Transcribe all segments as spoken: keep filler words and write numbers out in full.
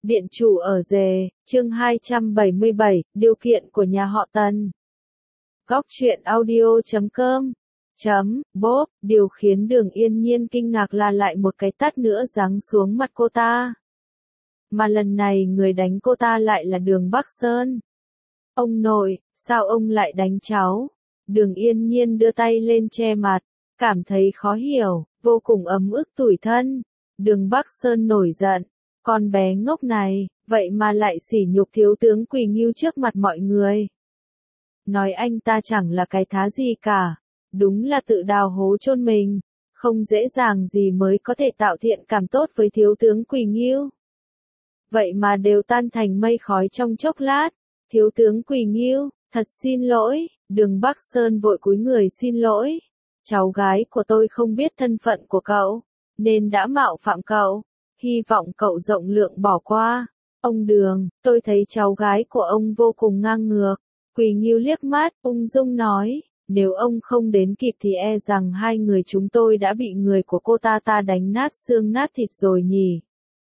Điện chủ ở rề, chương hai trăm bảy mươi bảy, điều kiện của nhà họ Tần. Góc truyện audio chấm com chấm bốp, điều khiến Đường Yên Nhiên kinh ngạc là lại một cái tát nữa giáng xuống mặt cô ta. Mà lần này người đánh cô ta lại là Đường Bắc Sơn. Ông nội, sao ông lại đánh cháu? Đường Yên Nhiên đưa tay lên che mặt, cảm thấy khó hiểu, vô cùng ấm ức tủi thân. Đường Bắc Sơn nổi giận, con bé ngốc này, vậy mà lại sỉ nhục thiếu tướng Quỳ Ngưu trước mặt mọi người. Nói anh ta chẳng là cái thá gì cả, đúng là tự đào hố chôn mình, không dễ dàng gì mới có thể tạo thiện cảm tốt với thiếu tướng Quỳ Ngưu. Vậy mà đều tan thành mây khói trong chốc lát. Thiếu tướng Quỳ Ngưu, thật xin lỗi. Đường Bắc Sơn vội cúi người xin lỗi. Cháu gái của tôi không biết thân phận của cậu, nên đã mạo phạm cậu. Hy vọng cậu rộng lượng bỏ qua. Ông Đường, tôi thấy cháu gái của ông vô cùng ngang ngược. Quỳ Ngưu liếc mắt, ung dung nói, nếu ông không đến kịp thì e rằng hai người chúng tôi đã bị người của cô ta ta đánh nát xương nát thịt rồi nhỉ.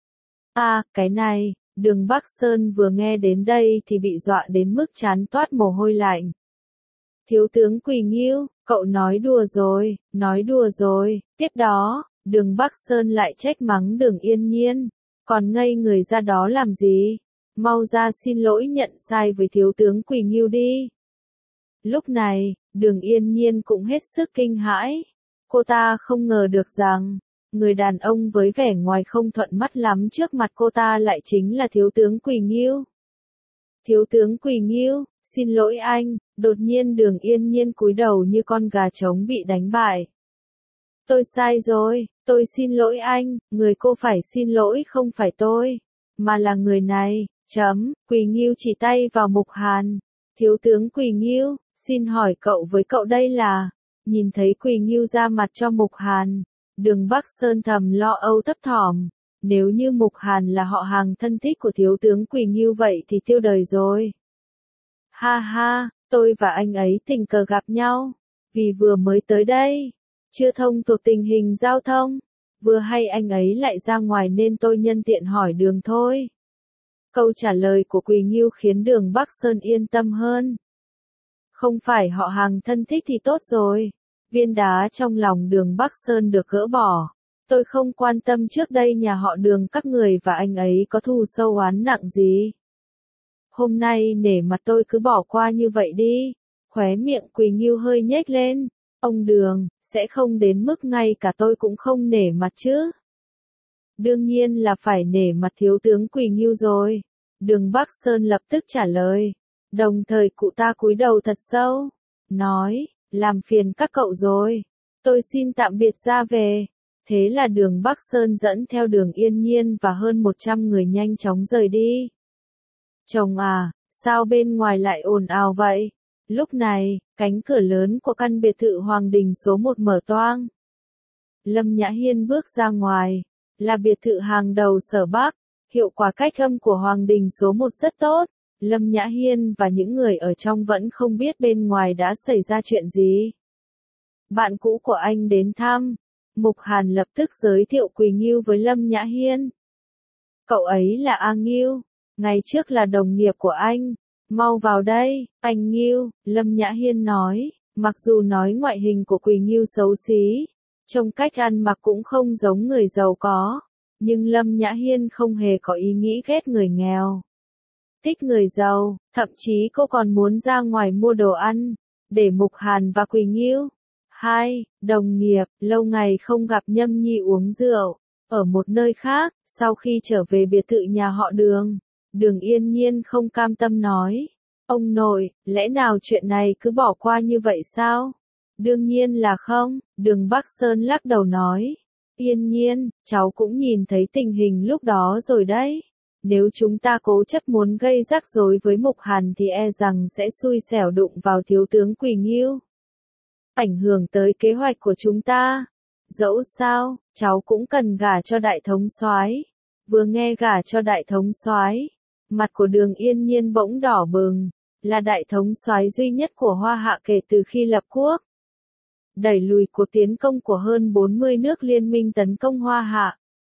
À, cái này, Đường Bắc Sơn vừa nghe đến đây thì bị dọa đến mức trán toát mồ hôi lạnh. Thiếu tướng Quỳ Ngưu, cậu nói đùa rồi, nói đùa rồi. Tiếp đó, Đường Bắc Sơn lại trách mắng Đường Yên Nhiên, còn ngây người ra đó làm gì? Mau ra xin lỗi nhận sai với thiếu tướng Quỳ Ngưu đi. Lúc này, Đường Yên Nhiên cũng hết sức kinh hãi. Cô ta không ngờ được rằng, người đàn ông với vẻ ngoài không thuận mắt lắm trước mặt cô ta lại chính là thiếu tướng Quỳ Ngưu. Thiếu tướng Quỳ Ngưu, xin lỗi anh. Đột nhiên Đường Yên Nhiên cúi đầu như con gà trống bị đánh bại. Tôi sai rồi, tôi xin lỗi anh. Người cô phải xin lỗi không phải tôi, mà là người này. Chấm, Quỳ Ngưu chỉ tay vào Mục Hàn. Thiếu tướng Quỳ Ngưu, xin hỏi cậu với cậu đây là? Nhìn thấy Quỳ Ngưu ra mặt cho Mục Hàn, Đường Bắc Sơn thầm lo âu thấp thỏm. Nếu như Mục Hàn là họ hàng thân thích của thiếu tướng Quỳ Ngưu vậy thì tiêu đời rồi. Ha ha, tôi và anh ấy tình cờ gặp nhau, vì vừa mới tới đây, chưa thông thuộc tình hình giao thông, vừa hay anh ấy lại ra ngoài nên tôi nhân tiện hỏi đường thôi. Câu trả lời của Quỳ Ngưu khiến Đường Bắc Sơn yên tâm hơn. Không phải họ hàng thân thích thì tốt rồi. Viên đá trong lòng Đường Bắc Sơn được gỡ bỏ. Tôi không quan tâm trước đây nhà họ Đường các người và anh ấy có thù sâu oán nặng gì. Hôm nay nể mặt tôi cứ bỏ qua như vậy đi. Khóe miệng Quỳ Ngưu hơi nhếch lên. Ông Đường, sẽ không đến mức ngay cả tôi cũng không nể mặt chứ. Đương nhiên là phải nể mặt thiếu tướng Quỳ Ngưu rồi. Đường Bắc Sơn lập tức trả lời. Đồng thời cụ ta cúi đầu thật sâu. Nói, làm phiền các cậu rồi. Tôi xin tạm biệt ra về. Thế là Đường Bắc Sơn dẫn theo Đường Yên Nhiên và hơn một trăm người nhanh chóng rời đi. Chồng à, sao bên ngoài lại ồn ào vậy? Lúc này, cánh cửa lớn của căn biệt thự Hoàng Đình số một mở toang. Lâm Nhã Hiên bước ra ngoài. Là biệt thự hàng đầu Sở Bắc. Hiệu quả cách âm của Hoàng Đình số một rất tốt. Lâm Nhã Hiên và những người ở trong vẫn không biết bên ngoài đã xảy ra chuyện gì. Bạn cũ của anh đến thăm. Mục Hàn lập tức giới thiệu Quỳ Ngưu với Lâm Nhã Hiên. Cậu ấy là A Ngưu, ngày trước là đồng nghiệp của anh. Mau vào đây, anh Ngưu, Lâm Nhã Hiên nói. Mặc dù nói ngoại hình của Quỳ Ngưu xấu xí, trông cách ăn mặc cũng không giống người giàu có, nhưng Lâm Nhã Hiên không hề có ý nghĩ ghét người nghèo. Thích người giàu, thậm chí cô còn muốn ra ngoài mua đồ ăn, để Mục Hàn và Quỳ Ngưu. Hai, đồng nghiệp, lâu ngày không gặp nhâm nhi uống rượu. Ở một nơi khác, sau khi trở về biệt thự nhà họ Đường, Đường Yên Nhiên không cam tâm nói. Ông nội, lẽ nào chuyện này cứ bỏ qua như vậy sao? Đương nhiên là không, Đường Bắc Sơn lắc đầu nói. Yên Nhiên, cháu cũng nhìn thấy tình hình lúc đó rồi đấy. Nếu chúng ta cố chấp muốn gây rắc rối với Mục Hàn thì e rằng sẽ xui xẻo đụng vào thiếu tướng Quỳ Ngưu. Ảnh hưởng tới kế hoạch của chúng ta. Dẫu sao, cháu cũng cần gả cho đại thống soái. Vừa nghe gả cho đại thống soái, mặt của Đường Yên Nhiên bỗng đỏ bừng, là đại thống soái duy nhất của Hoa Hạ kể từ khi lập quốc. Đẩy lùi cuộc tiến công của hơn bốn mươi nước liên minh tấn công Hoa Hạ.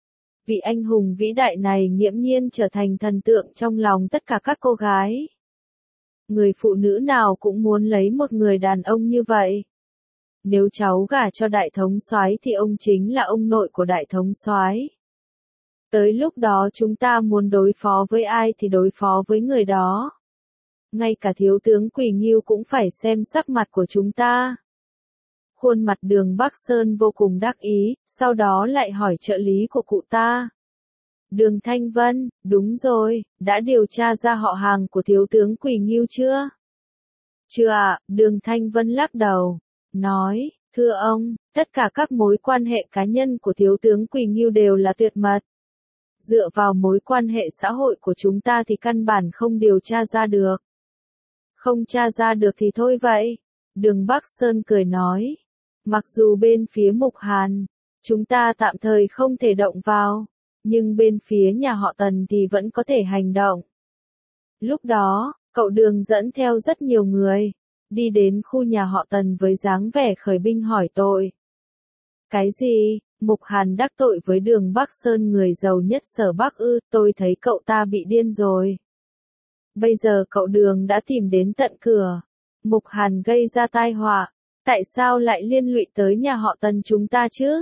Vị anh hùng vĩ đại này nghiễm nhiên trở thành thần tượng trong lòng tất cả các cô gái. Người phụ nữ nào cũng muốn lấy một người đàn ông như vậy. Nếu cháu gả cho đại thống soái thì ông chính là ông nội của đại thống soái. Tới lúc đó chúng ta muốn đối phó với ai thì đối phó với người đó. Ngay cả thiếu tướng Quỳ Ngưu cũng phải xem sắc mặt của chúng ta. Khuôn mặt Đường Bắc Sơn vô cùng đắc ý, sau đó lại hỏi trợ lý của cụ ta. Đường Thanh Vân, đúng rồi, đã điều tra ra họ hàng của thiếu tướng Quỳ Ngưu chưa? Chưa ạ, Đường Thanh Vân lắc đầu, nói, thưa ông, tất cả các mối quan hệ cá nhân của thiếu tướng Quỳ Ngưu đều là tuyệt mật. Dựa vào mối quan hệ xã hội của chúng ta thì căn bản không điều tra ra được. Không tra ra được thì thôi vậy. Đường Bắc Sơn cười nói. Mặc dù bên phía Mục Hàn, chúng ta tạm thời không thể động vào, nhưng bên phía nhà họ Tần thì vẫn có thể hành động. Lúc đó, cậu Đường dẫn theo rất nhiều người, đi đến khu nhà họ Tần với dáng vẻ khởi binh hỏi tội. Cái gì? Mục Hàn đắc tội với Đường Bắc Sơn người giàu nhất Sở Bắc ư? Tôi thấy cậu ta bị điên rồi. Bây giờ cậu Đường đã tìm đến tận cửa. Mục Hàn gây ra tai họa. Tại sao lại liên lụy tới nhà họ Tần chúng ta chứ?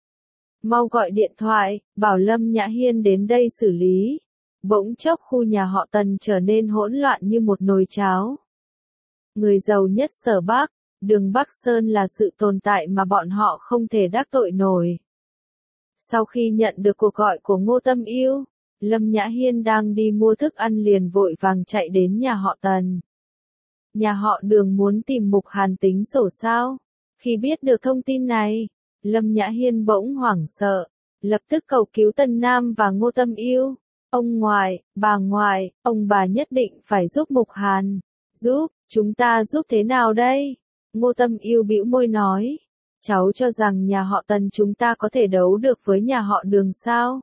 Mau gọi điện thoại, bảo Lâm Nhã Hiên đến đây xử lý. Bỗng chốc khu nhà họ Tần trở nên hỗn loạn như một nồi cháo. Người giàu nhất Sở Bắc, Đường Bắc Sơn là sự tồn tại mà bọn họ không thể đắc tội nổi. Sau khi nhận được cuộc gọi của Ngô Tâm Yêu, Lâm Nhã Hiên đang đi mua thức ăn liền vội vàng chạy đến nhà họ Tần. Nhà họ Đường muốn tìm Mục Hàn tính sổ sao? Khi biết được thông tin này, Lâm Nhã Hiên bỗng hoảng sợ, lập tức cầu cứu Tần Nam và Ngô Tâm Yêu. Ông ngoại, bà ngoại, ông bà nhất định phải giúp Mục Hàn. Giúp, chúng ta giúp thế nào đây? Ngô Tâm Yêu bĩu môi nói. Cháu cho rằng nhà họ Tần chúng ta có thể đấu được với nhà họ Đường sao?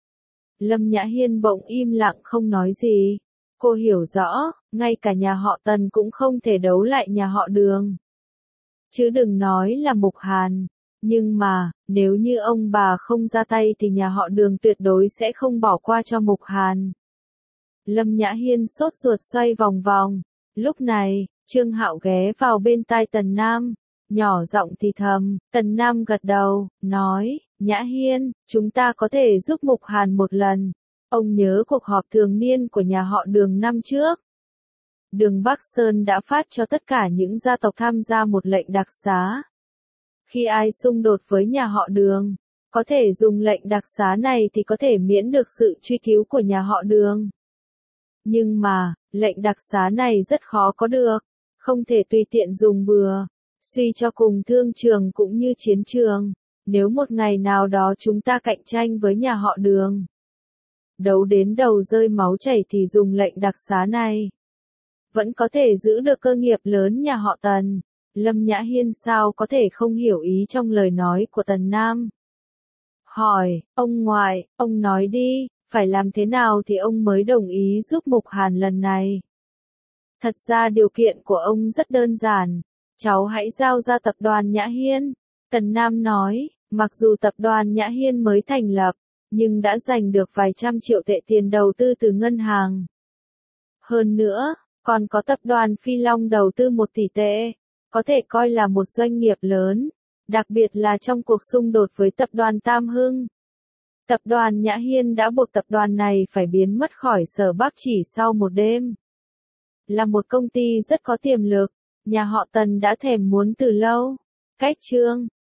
Lâm Nhã Hiên bỗng im lặng không nói gì. Cô hiểu rõ, ngay cả nhà họ Tần cũng không thể đấu lại nhà họ Đường. Chứ đừng nói là Mục Hàn. Nhưng mà, nếu như ông bà không ra tay thì nhà họ Đường tuyệt đối sẽ không bỏ qua cho Mục Hàn. Lâm Nhã Hiên sốt ruột xoay vòng vòng. Lúc này, Trương Hạo ghé vào bên tai Tần Nam, nhỏ giọng thì thầm. Tần Nam gật đầu, nói, Nhã Hiên, chúng ta có thể giúp Mục Hàn một lần. Ông nhớ cuộc họp thường niên của nhà họ Đường năm trước. Đường Bắc Sơn đã phát cho tất cả những gia tộc tham gia một lệnh đặc xá. Khi ai xung đột với nhà họ Đường, có thể dùng lệnh đặc xá này thì có thể miễn được sự truy cứu của nhà họ Đường. Nhưng mà, lệnh đặc xá này rất khó có được, không thể tùy tiện dùng bừa. Suy cho cùng thương trường cũng như chiến trường, nếu một ngày nào đó chúng ta cạnh tranh với nhà họ Đường, đấu đến đầu rơi máu chảy thì dùng lệnh đặc xá này, vẫn có thể giữ được cơ nghiệp lớn nhà họ Tần. Lâm Nhã Hiên sao có thể không hiểu ý trong lời nói của Tần Nam. Hỏi, ông ngoại, ông nói đi, phải làm thế nào thì ông mới đồng ý giúp Mục Hàn lần này? Thật ra điều kiện của ông rất đơn giản, cháu hãy giao ra tập đoàn Nhã Hiên. Tần Nam nói, mặc dù tập đoàn Nhã Hiên mới thành lập, nhưng đã giành được vài trăm triệu tệ tiền đầu tư từ ngân hàng. Hơn nữa, còn có tập đoàn Phi Long đầu tư một tỷ tệ, có thể coi là một doanh nghiệp lớn, đặc biệt là trong cuộc xung đột với tập đoàn Tam Hưng. Tập đoàn Nhã Hiên đã buộc tập đoàn này phải biến mất khỏi Sở Bắc chỉ sau một đêm. Là một công ty rất có tiềm lực, nhà họ Tần đã thèm muốn từ lâu. Cách chương